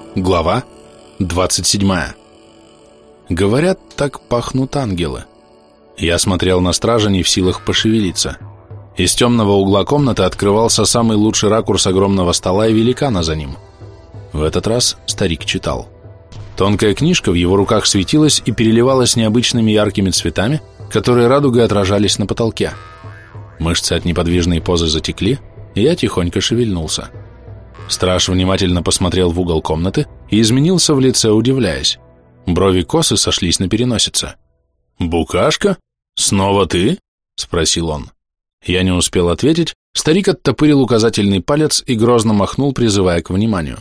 Глава 27. Говорят, так пахнут ангелы. Я смотрел на стража, не в силах пошевелиться. Из темного угла комнаты открывался самый лучший ракурс огромного стола и великана за ним. В этот раз старик читал. Тонкая книжка в его руках светилась и переливалась необычными яркими цветами, которые радугой отражались на потолке. Мышцы от неподвижной позы затекли, и я тихонько шевельнулся. Страж внимательно посмотрел в угол комнаты и изменился в лице, удивляясь. Брови косы сошлись на переносице. «Букашка? Снова ты?» – спросил он. Я не успел ответить, старик оттопырил указательный палец и грозно махнул, призывая к вниманию.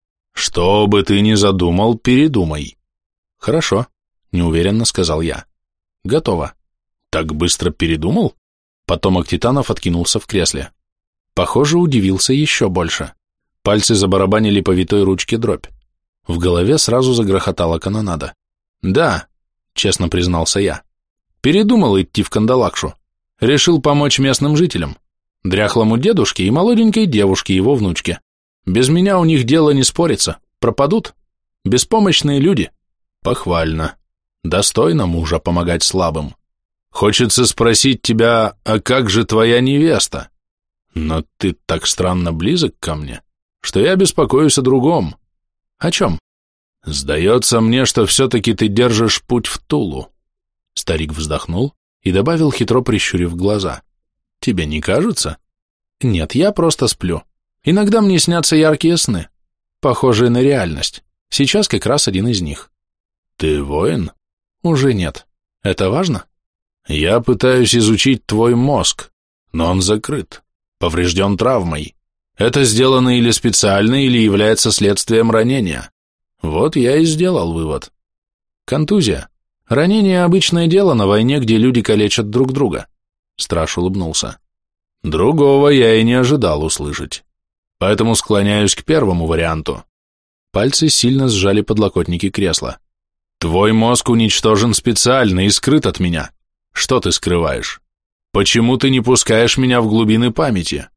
«Что бы ты ни задумал, передумай». «Хорошо», – неуверенно сказал я. «Готово». «Так быстро передумал?» Потомок титанов откинулся в кресле. Похоже, удивился еще больше. Пальцы забарабанили по витой ручке дробь. В голове сразу загрохотала канонада. «Да», — честно признался я, — «передумал идти в Кандалакшу. Решил помочь местным жителям, дряхлому дедушке и молоденькой девушке, его внучке. Без меня у них дело не спорится, пропадут. Беспомощные люди. Похвально. Достойно мужа помогать слабым. Хочется спросить тебя, а как же твоя невеста? Но ты так странно близок ко мне, что я беспокоюсь о другом». «О чем?» «Сдается мне, что все-таки ты держишь путь в Тулу». Старик вздохнул и добавил, хитро прищурив глаза. «Тебе не кажется?» «Нет, я просто сплю. Иногда мне снятся яркие сны, похожие на реальность. Сейчас как раз один из них». «Ты воин?» «Уже нет. Это важно?» «Я пытаюсь изучить твой мозг, но он закрыт, поврежден травмой. Это сделано или специально, или является следствием ранения. Вот я и сделал вывод. Контузия. Ранение – обычное дело на войне, где люди калечат друг друга». Страж улыбнулся. «Другого я и не ожидал услышать. Поэтому склоняюсь к первому варианту». Пальцы сильно сжали подлокотники кресла. «Твой мозг уничтожен специально и скрыт от меня. Что ты скрываешь? Почему ты не пускаешь меня в глубины памяти?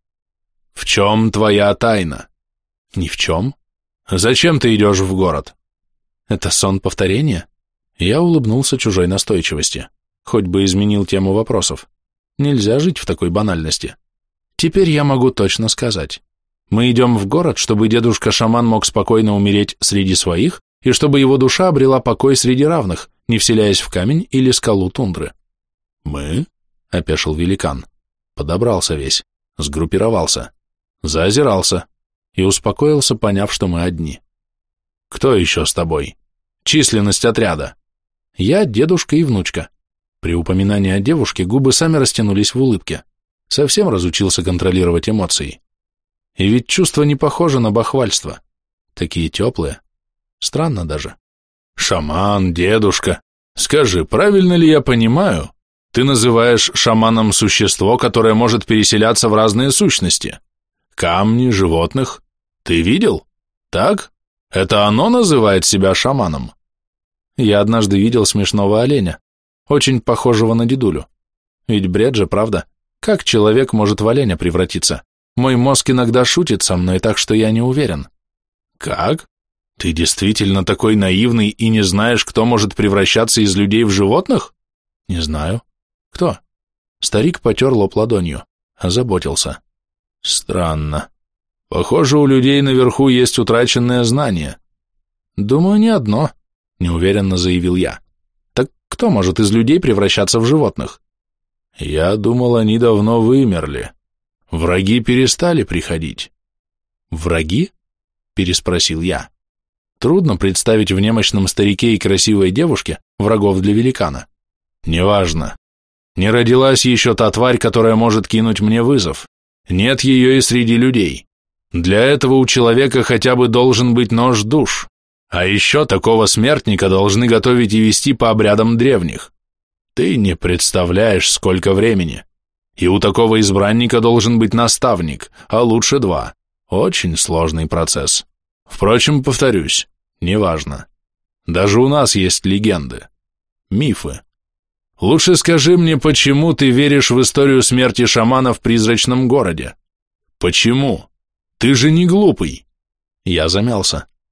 В чем твоя тайна?» «Ни в чем. Зачем ты идешь в город?» «Это сон повторения?» Я улыбнулся чужой настойчивости. Хоть бы изменил тему вопросов. Нельзя жить в такой банальности. Теперь я могу точно сказать. Мы идем в город, чтобы дедушка-шаман мог спокойно умереть среди своих, и чтобы его душа обрела покой среди равных, не вселяясь в камень или скалу тундры. «Мы?» — опешил великан. Подобрался весь, сгруппировался, заозирался и успокоился, поняв, что мы одни. «Кто еще с тобой? Численность отряда?» «Я, дедушка и внучка». При упоминании о девушке губы сами растянулись в улыбке. Совсем разучился контролировать эмоции. И ведь чувство не похоже на бахвальство. Такие теплые. Странно даже. «Шаман, дедушка. Скажи, правильно ли я понимаю? Ты называешь шаманом существо, которое может переселяться в разные сущности. Камни, животных. Ты видел? Так? Это оно называет себя шаманом?» Я однажды видел смешного оленя, очень похожего на дедулю. Ведь бред же, правда? Как человек может в оленя превратиться? Мой мозг иногда шутит со мной, так что я не уверен. «Как? Ты действительно такой наивный и не знаешь, кто может превращаться из людей в животных?» «Не знаю». «Кто?» Старик потер лоб ладонью, озаботился. «Странно. Похоже, у людей наверху есть утраченное знание». «Думаю, не одно», — неуверенно заявил я. «Так кто может из людей превращаться в животных?» «Я думал, они давно вымерли. Враги перестали приходить». «Враги?» — переспросил я. Трудно представить в немощном старике и красивой девушке врагов для великана. «Неважно. Не родилась еще та тварь, которая может кинуть мне вызов. Нет ее и среди людей. Для этого у человека хотя бы должен быть нож душ. А еще такого смертника должны готовить и вести по обрядам древних. Ты не представляешь, сколько времени. И у такого избранника должен быть наставник, а лучше два. Очень сложный процесс. Впрочем, повторюсь, неважно. Даже у нас есть легенды, мифы. Лучше скажи мне, почему ты веришь в историю смерти шамана в призрачном городе? Почему? Ты же не глупый. Я замялся.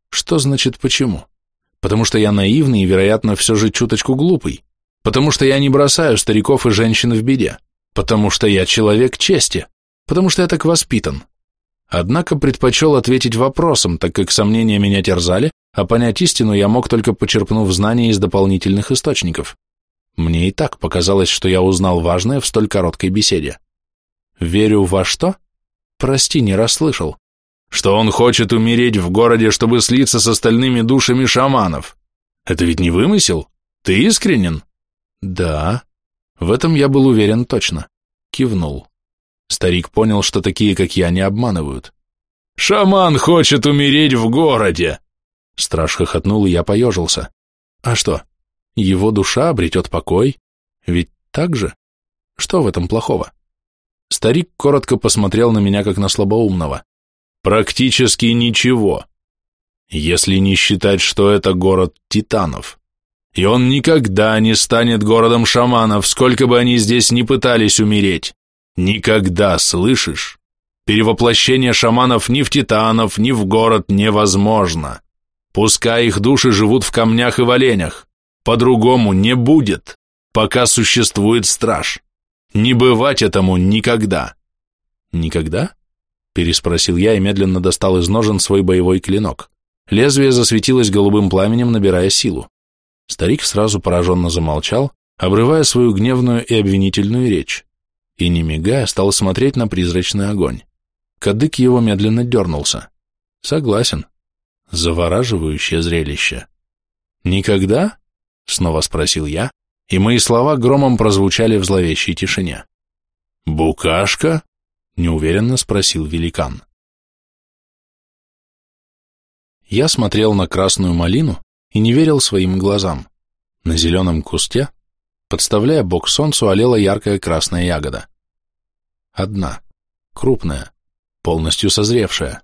Что значит почему? Потому что я наивный и, вероятно, все же чуточку глупый. Потому что я не бросаю стариков и женщин в беде. Потому что я человек чести. Потому что я так воспитан. Однако предпочел ответить вопросом, так как сомнения меня терзали, а понять истину я мог, только почерпнув знания из дополнительных источников. Мне и так показалось, что я узнал важное в столь короткой беседе. Верю во что? Прости, не расслышал. Что он хочет умереть в городе, чтобы слиться с остальными душами шаманов. Это ведь не вымысел? Ты искренен? Да. В этом я был уверен точно. Кивнул. Старик понял, что такие, как я, не обманывают. «Шаман хочет умереть в городе!» Страж хохотнул, и я поежился. А что? Его душа обретет покой? Ведь так же? Что в этом плохого? Старик коротко посмотрел на меня, как на слабоумного. Практически ничего. Если не считать, что это город титанов. И он никогда не станет городом шаманов, сколько бы они здесь ни пытались умереть. Никогда, слышишь? Перевоплощение шаманов ни в титанов, ни в город невозможно. Пускай их души живут в камнях и в оленях. По-другому не будет, пока существует страж. Не бывать этому никогда. Никогда? Переспросил я и медленно достал из ножен свой боевой клинок. Лезвие засветилось голубым пламенем, набирая силу. Старик сразу пораженно замолчал, обрывая свою гневную и обвинительную речь, и, не мигая, стал смотреть на призрачный огонь. Кадык его медленно дернулся. Согласен. Завораживающее зрелище. «Никогда?» — снова спросил я, и мои слова громом прозвучали в зловещей тишине. «Букашка?» — неуверенно спросил великан. Я смотрел на красную малину и не верил своим глазам. На зеленом кусте, подставляя бок солнцу, олела яркая красная ягода. Одна, крупная, полностью созревшая.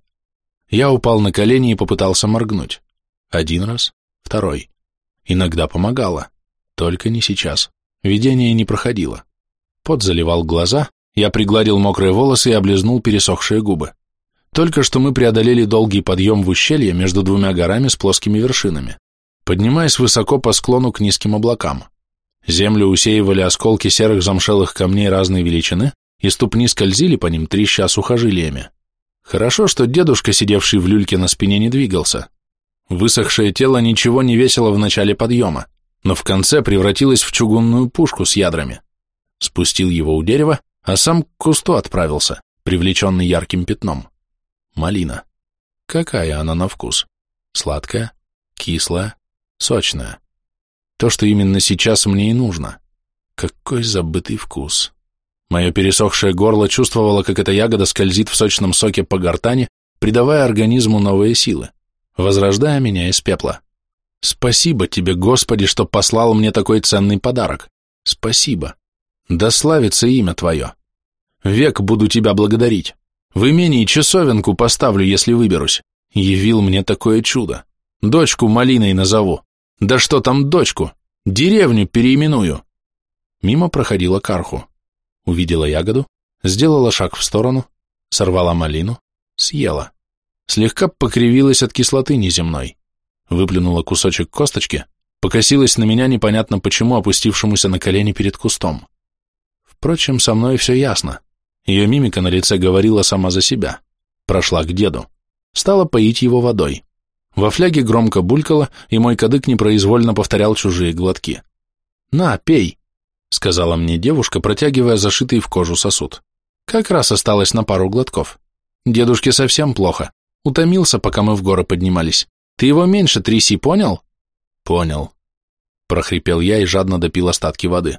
Я упал на колени и попытался моргнуть. Один раз, второй. Иногда помогало, только не сейчас. Видение не проходило. Пот заливал глаза, я пригладил мокрые волосы и облизнул пересохшие губы. Только что мы преодолели долгий подъем в ущелье между двумя горами с плоскими вершинами, поднимаясь высоко по склону к низким облакам. Землю усеивали осколки серых замшелых камней разной величины, и ступни скользили по ним, треща сухожилиями. Хорошо, что дедушка, сидевший в люльке на спине, не двигался. Высохшее тело ничего не весило в начале подъема, но в конце превратилось в чугунную пушку с ядрами. Спустил его у дерева, а сам к кусту отправился, привлеченный ярким пятном. Малина. Какая она на вкус? Сладкая, кислая, сочная. То, что именно сейчас мне и нужно. Какой забытый вкус. Мое пересохшее горло чувствовало, как эта ягода скользит в сочном соке по гортани, придавая организму новые силы, возрождая меня из пепла. Спасибо тебе, Господи, что послал мне такой ценный подарок. Спасибо. Да славится имя Твое. Век буду Тебя благодарить. В имении часовенку поставлю, если выберусь. Явил мне такое чудо. Дочку малиной назову. Да что там дочку? Деревню переименую. Мимо проходила Карху. Увидела ягоду, сделала шаг в сторону, сорвала малину, съела. Слегка покривилась от кислоты неземной. Выплюнула кусочек косточки, покосилась на меня непонятно почему, опустившемуся на колени перед кустом. Впрочем, со мной все ясно. Ее мимика на лице говорила сама за себя. Прошла к деду. Стала поить его водой. Во фляге громко булькало, и мой кадык непроизвольно повторял чужие глотки. «На, пей», — сказала мне девушка, протягивая зашитый в кожу сосуд. Как раз осталось на пару глотков. Дедушке совсем плохо. Утомился, пока мы в горы поднимались. Ты его меньше тряси, понял? Понял. Прохрипел я и жадно допил остатки воды.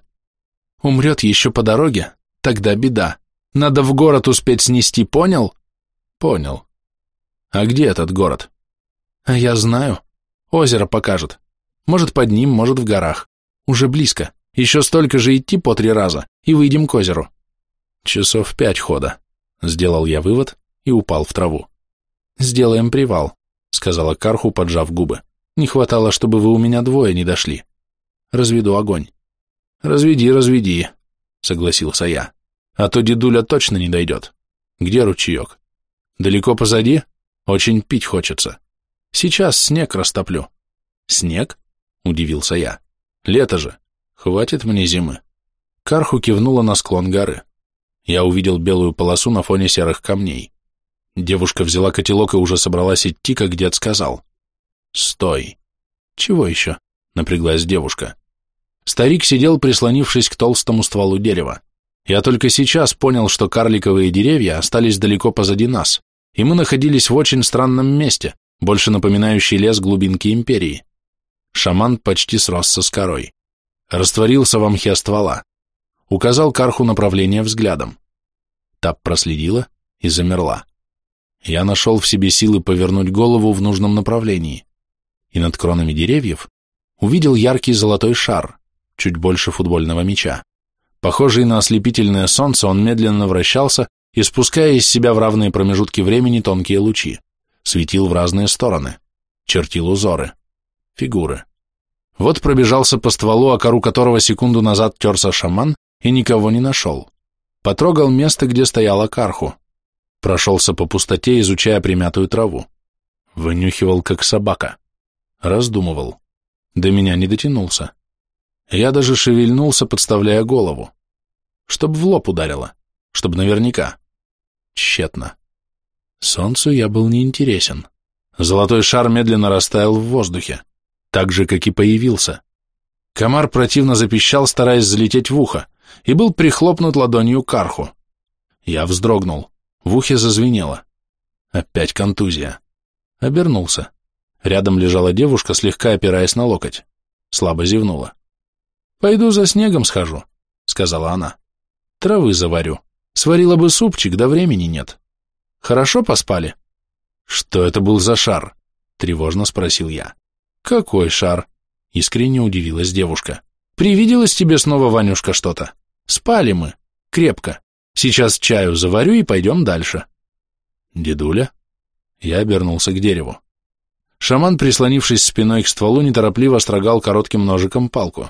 Умрет еще по дороге? Тогда беда. Надо в город успеть снести, понял? Понял. А где этот город? А я знаю. Озеро покажет. Может, под ним, может, в горах. Уже близко. Еще столько же идти по 3 раза, и выйдем к озеру. Часов 5 хода. Сделал я вывод и упал в траву. Сделаем привал, сказала Карху, поджав губы. Не хватало, чтобы вы у меня двое не дошли. Разведу огонь. Разведи, согласился я. А то дедуля точно не дойдет. Где ручеек? Далеко позади? Очень пить хочется. Сейчас снег растоплю». «Снег?» — удивился я. «Лето же. Хватит мне зимы». Карху кивнула на склон горы. Я увидел белую полосу на фоне серых камней. Девушка взяла котелок и уже собралась идти, как дед сказал. «Стой!» «Чего еще?» — напряглась девушка. Старик сидел, прислонившись к толстому стволу дерева. Я только сейчас понял, что карликовые деревья остались далеко позади нас, и мы находились в очень странном месте, больше напоминающий лес глубинки империи. Шаман почти сросся с корой. Растворился в мхе ствола. Указал Карху направление взглядом. Та проследила и замерла. Я нашел в себе силы повернуть голову в нужном направлении, и над кронами деревьев увидел яркий золотой шар, чуть больше футбольного мяча. Похожий на ослепительное солнце, он медленно вращался, испуская из себя в равные промежутки времени тонкие лучи, светил в разные стороны, чертил узоры, фигуры. Вот пробежался по стволу, о кору которого секунду назад терся шаман, и никого не нашел. Потрогал место, где стояла Карху. Прошелся по пустоте, изучая примятую траву. Вынюхивал, как собака. Раздумывал. До меня не дотянулся. Я даже шевельнулся, подставляя голову. Чтоб в лоб ударило. Чтоб наверняка. Тщетно. Солнцу я был неинтересен. Золотой шар медленно растаял в воздухе. Так же, как и появился. Комар противно запищал, стараясь залететь в ухо, и был прихлопнут ладонью Карху. Я вздрогнул. В ухе зазвенело. Опять контузия. Обернулся. Рядом лежала девушка, слегка опираясь на локоть. Слабо зевнула. «Пойду за снегом схожу», — сказала она. «Травы заварю. Сварила бы супчик, да времени нет. Хорошо поспали?» «Что это был за шар?» — тревожно спросил я. «Какой шар?» — искренне удивилась девушка. «Привиделось тебе снова, Ванюшка, что-то? Спали мы. Крепко. Сейчас чаю заварю и пойдем дальше». «Дедуля?» Я обернулся к дереву. Шаман, прислонившись спиной к стволу, неторопливо строгал коротким ножиком палку.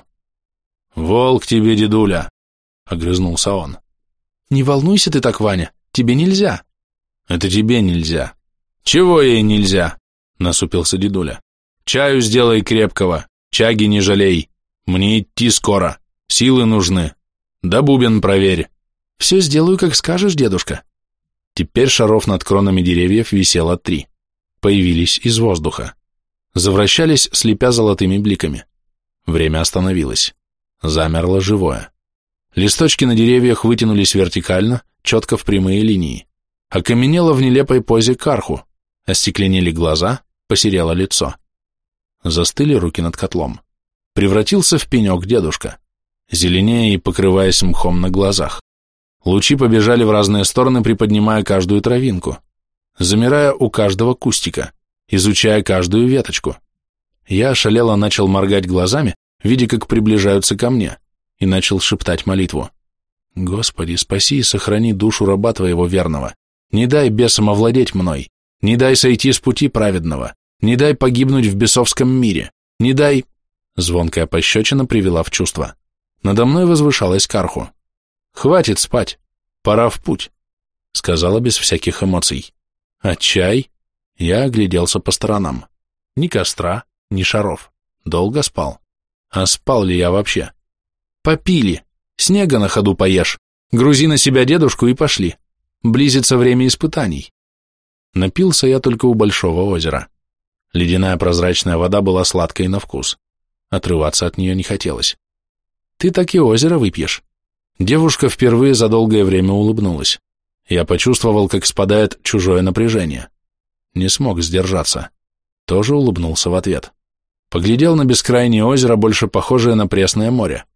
«Волк тебе, дедуля!» — огрызнулся он. «Не волнуйся ты так, Ваня, тебе нельзя». «Это тебе нельзя». «Чего ей нельзя?» — насупился дедуля. «Чаю сделай крепкого, чаги не жалей. Мне идти скоро, силы нужны. Да бубен проверь». «Все сделаю, как скажешь, дедушка». Теперь шаров над кронами деревьев висело 3. Появились из воздуха. Завращались, слепя золотыми бликами. Время остановилось. Замерло живое. Листочки на деревьях вытянулись вертикально, четко в прямые линии. Окаменело в нелепой позе Карху. Остекленели глаза, посерело лицо. Застыли руки над котлом. Превратился в пенек дедушка, зеленея и покрываясь мхом на глазах. Лучи побежали в разные стороны, приподнимая каждую травинку, замирая у каждого кустика, изучая каждую веточку. Я ошалело начал моргать глазами, видя, как приближаются ко мне, и начал шептать молитву. «Господи, спаси и сохрани душу раба Твоего верного. Не дай бесам овладеть мной. Не дай сойти с пути праведного. Не дай погибнуть в бесовском мире. Не дай...» Звонкая пощечина привела в чувство. Надо мной возвышалась Карху. «Хватит спать. Пора в путь», — сказала без всяких эмоций. «А чай?» Я огляделся по сторонам. Ни костра, ни шаров. Долго спал. А спал ли я вообще? «Попили. Снега на ходу поешь. Грузи на себя дедушку и пошли. Близится время испытаний». Напился я только у большого озера. Ледяная прозрачная вода была сладкой на вкус. Отрываться от нее не хотелось. «Ты так и озеро выпьешь». Девушка впервые за долгое время улыбнулась. Я почувствовал, как спадает чужое напряжение. Не смог сдержаться. Тоже улыбнулся в ответ. Поглядел на бескрайнее озеро, больше похожее на пресное море.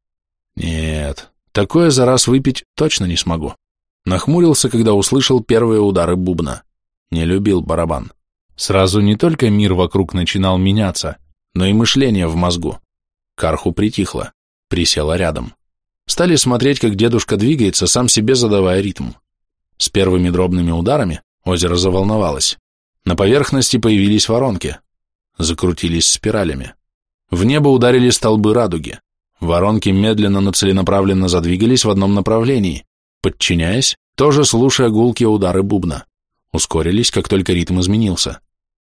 Нет, такое за раз выпить точно не смогу. Нахмурился, когда услышал первые удары бубна. Не любил барабан. Сразу не только мир вокруг начинал меняться, но и мышление в мозгу. Карху притихла, присела рядом. Стали смотреть, как дедушка двигается, сам себе задавая ритм. С первыми дробными ударами озеро заволновалось. На поверхности появились воронки. Закрутились спиралями. В небо ударили столбы радуги. Воронки медленно, но целенаправленно задвигались в одном направлении, подчиняясь, тоже слушая гулкие удары бубна. Ускорились, как только ритм изменился.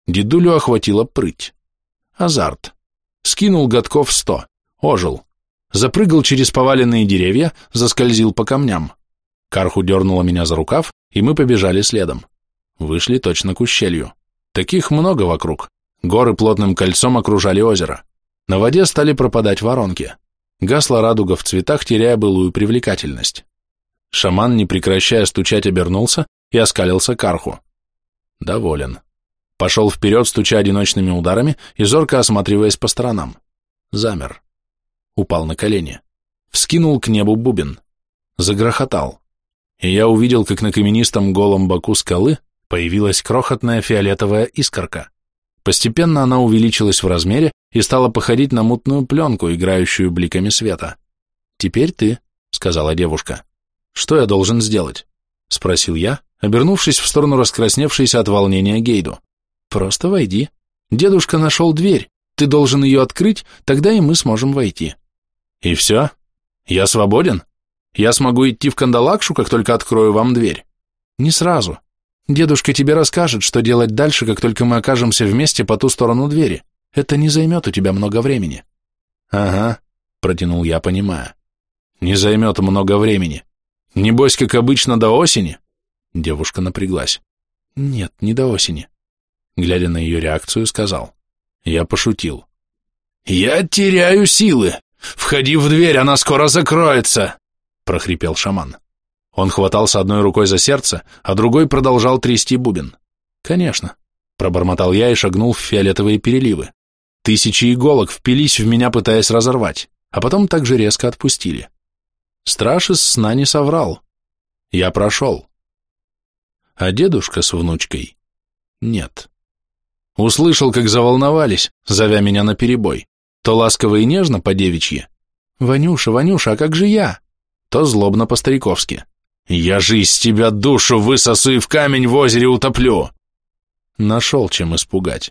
Дедулю охватила прыть. Азарт. Скинул годков 100, ожил. Запрыгал через поваленные деревья, заскользил по камням. Карху дернула меня за рукав, и мы побежали следом. Вышли точно к ущелью. Таких много вокруг. Горы плотным кольцом окружали озеро. На воде стали пропадать воронки. Гасла радуга в цветах, теряя былую привлекательность. Шаман, не прекращая стучать, обернулся и оскалился Карху. Доволен. Пошел вперед, стуча одиночными ударами и зорко осматриваясь по сторонам. Замер. Упал на колени. Вскинул к небу бубен. Загрохотал. И я увидел, как на каменистом голом боку скалы появилась крохотная фиолетовая искорка. Постепенно она увеличилась в размере и стала походить на мутную пленку, играющую бликами света. «Теперь ты», — сказала девушка. «Что я должен сделать?» — спросил я, обернувшись в сторону раскрасневшейся от волнения Гейду. «Просто войди. Дедушка нашел дверь. Ты должен ее открыть, тогда и мы сможем войти». «И все? Я свободен? Я смогу идти в Кандалакшу, как только открою вам дверь?» «Не сразу. Дедушка тебе расскажет, что делать дальше, как только мы окажемся вместе по ту сторону двери. Это не займет у тебя много времени». «Ага», — протянул я, понимая. «Не займет много времени. Небось, как обычно, до осени?» Девушка напряглась. «Нет, не до осени». Глядя на ее реакцию, сказал. Я пошутил. «Я теряю силы! Входи в дверь, она скоро закроется!» — прохрипел шаман. Он хватался одной рукой за сердце, а другой продолжал трясти бубен. «Конечно», — пробормотал я и шагнул в фиолетовые переливы. Тысячи иголок впились в меня, пытаясь разорвать, а потом так же резко отпустили. Страж из сна не соврал. Я прошел. А дедушка с внучкой? Нет. Услышал, как заволновались, зовя меня наперебой. То ласково и нежно по-девичьи. «Ванюша, Ванюша, а как же я?» То злобно по-стариковски. «Я же из тебя душу высосу и в камень в озере утоплю!» Нашел, чем испугать.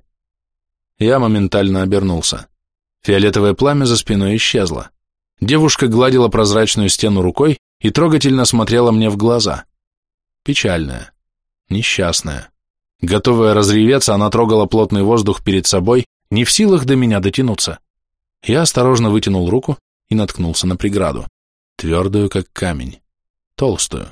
Я моментально обернулся. Фиолетовое пламя за спиной исчезло. Девушка гладила прозрачную стену рукой и трогательно смотрела мне в глаза. Печальная, несчастная. Готовая разреветься, она трогала плотный воздух перед собой, не в силах до меня дотянуться. Я осторожно вытянул руку и наткнулся на преграду. Твердую, как камень. Толстую.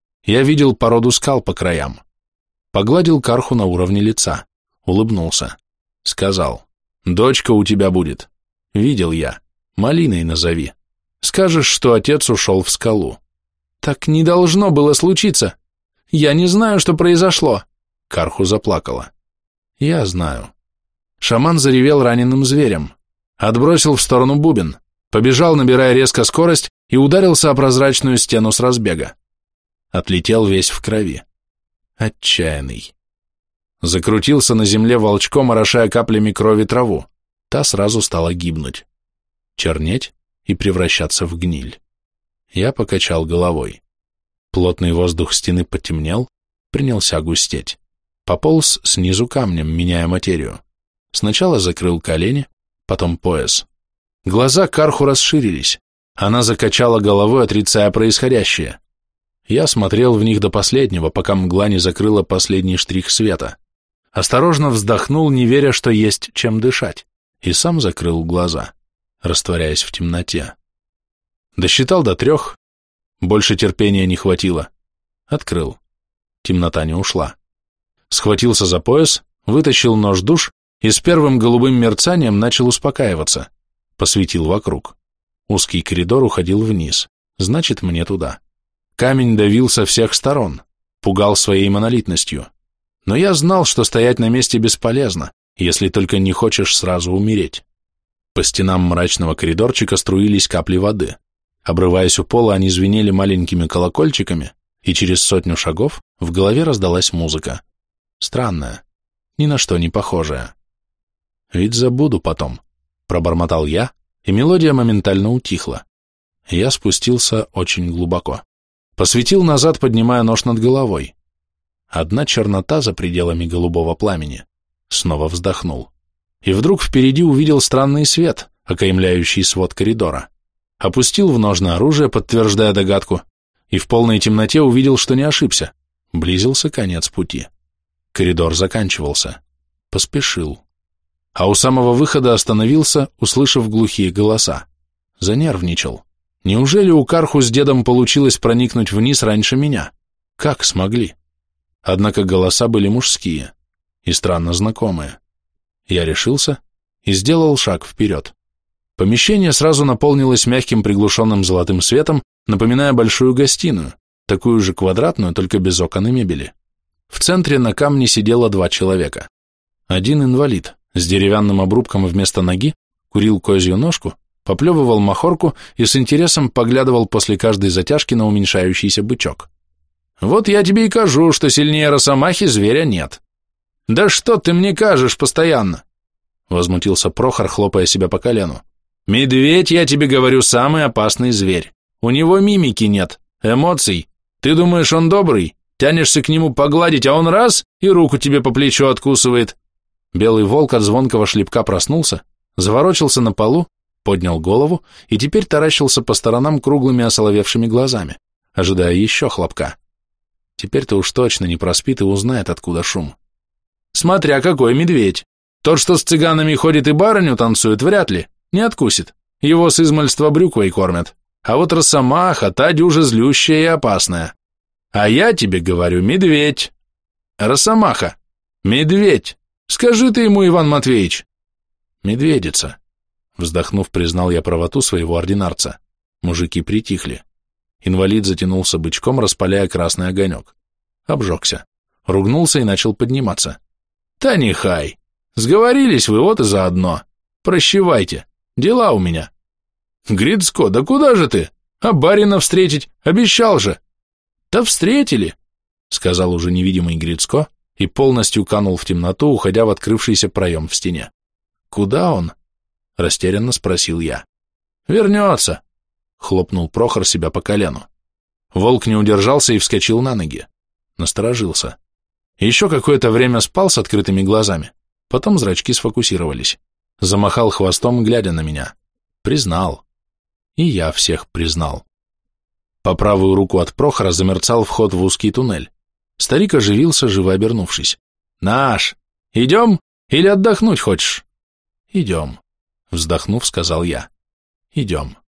Я видел породу скал по краям. Погладил Карху на уровне лица. Улыбнулся. Сказал. «Дочка у тебя будет. Видел я. Малиной назови. Скажешь, что отец ушел в скалу». «Так не должно было случиться. Я не знаю, что произошло». Карху заплакала. «Я знаю». Шаман заревел раненым зверем. Отбросил в сторону бубен. Побежал, набирая резко скорость, и ударился о прозрачную стену с разбега. Отлетел весь в крови. Отчаянный. Закрутился на земле волчком, орошая каплями крови траву. Та сразу стала гибнуть. Чернеть и превращаться в гниль. Я покачал головой. Плотный воздух стены потемнел, принялся густеть. Пополз снизу камнем, меняя материю. Сначала закрыл колени, потом пояс. Глаза Карху расширились. Она закачала головой, отрицая происходящее. Я смотрел в них до последнего, пока мгла не закрыла последний штрих света. Осторожно вздохнул, не веря, что есть чем дышать, и сам закрыл глаза, растворяясь в темноте. Досчитал до 3, больше терпения не хватило. Открыл. Темнота не ушла. Схватился за пояс, вытащил нож-дуж и с первым голубым мерцанием начал успокаиваться. Посветил вокруг. Узкий коридор уходил вниз, значит, мне туда. Камень давил со всех сторон, пугал своей монолитностью. Но я знал, что стоять на месте бесполезно, если только не хочешь сразу умереть. По стенам мрачного коридорчика струились капли воды. Обрываясь у пола, они звенели маленькими колокольчиками, и через 100 шагов в голове раздалась музыка. Странная, ни на что не похожая. «Ведь забуду потом», — пробормотал я, и мелодия моментально утихла. Я спустился очень глубоко. Посветил назад, поднимая нож над головой. Одна чернота за пределами голубого пламени. Снова вздохнул. И вдруг впереди увидел странный свет, окаймляющий свод коридора. Опустил в ножны оружие, подтверждая догадку, и в полной темноте увидел, что не ошибся. Близился конец пути. Коридор заканчивался. Поспешил. А у самого выхода остановился, услышав глухие голоса. Занервничал. Неужели у Карху с дедом получилось проникнуть вниз раньше меня? Как смогли? Однако голоса были мужские и странно знакомые. Я решился и сделал шаг вперед. Помещение сразу наполнилось мягким приглушенным золотым светом, напоминая большую гостиную, такую же квадратную, только без окон и мебели. В центре на камне сидело 2 человека. Один инвалид с деревянным обрубком вместо ноги курил козью ножку, поплевывал махорку и с интересом поглядывал после каждой затяжки на уменьшающийся бычок. «Вот я тебе и кажу, что сильнее росомахи зверя нет». «Да что ты мне кажешь постоянно?» Возмутился Прохор, хлопая себя по колену. «Медведь, я тебе говорю, самый опасный зверь. У него мимики нет, эмоций. Ты думаешь, он добрый? Тянешься к нему погладить, а он раз и руку тебе по плечу откусывает». Белый волк от звонкого шлепка проснулся, заворочился на полу, поднял голову и теперь таращился по сторонам круглыми осоловевшими глазами, ожидая еще хлопка. Теперь-то уж точно не проспит и узнает, откуда шум. «Смотря какой медведь. Тот, что с цыганами ходит и барыню танцует, вряд ли, не откусит. Его с измальства брюквой кормят. А вот росомаха, та дюже злющая и опасная. А я тебе говорю, медведь. Росомаха. Медведь. Скажи ты ему, Иван Матвеевич». «Медведица», — вздохнув, признал я правоту своего ординарца. Мужики притихли. Инвалид затянулся бычком, распаляя красный огонек. Обжегся. Ругнулся и начал подниматься. «Та нехай. Сговорились вы, вот и заодно. Прощевайте. Дела у меня». «Грицко, да куда же ты? А барина встретить? Обещал же». «Да встретили», — сказал уже невидимый Грицко и полностью канул в темноту, уходя в открывшийся проем в стене. «Куда он?» — растерянно спросил я. «Вернется», — хлопнул Прохор себя по колену. Волк не удержался и вскочил на ноги. Насторожился. Еще какое-то время спал с открытыми глазами, потом зрачки сфокусировались. Замахал хвостом, глядя на меня. Признал. И я всех признал. По правую руку от Прохора замерцал вход в узкий туннель. Старик оживился, живо обернувшись. «Наш! Идем? Или отдохнуть хочешь?» «Идем», — вздохнув, сказал я. «Идем».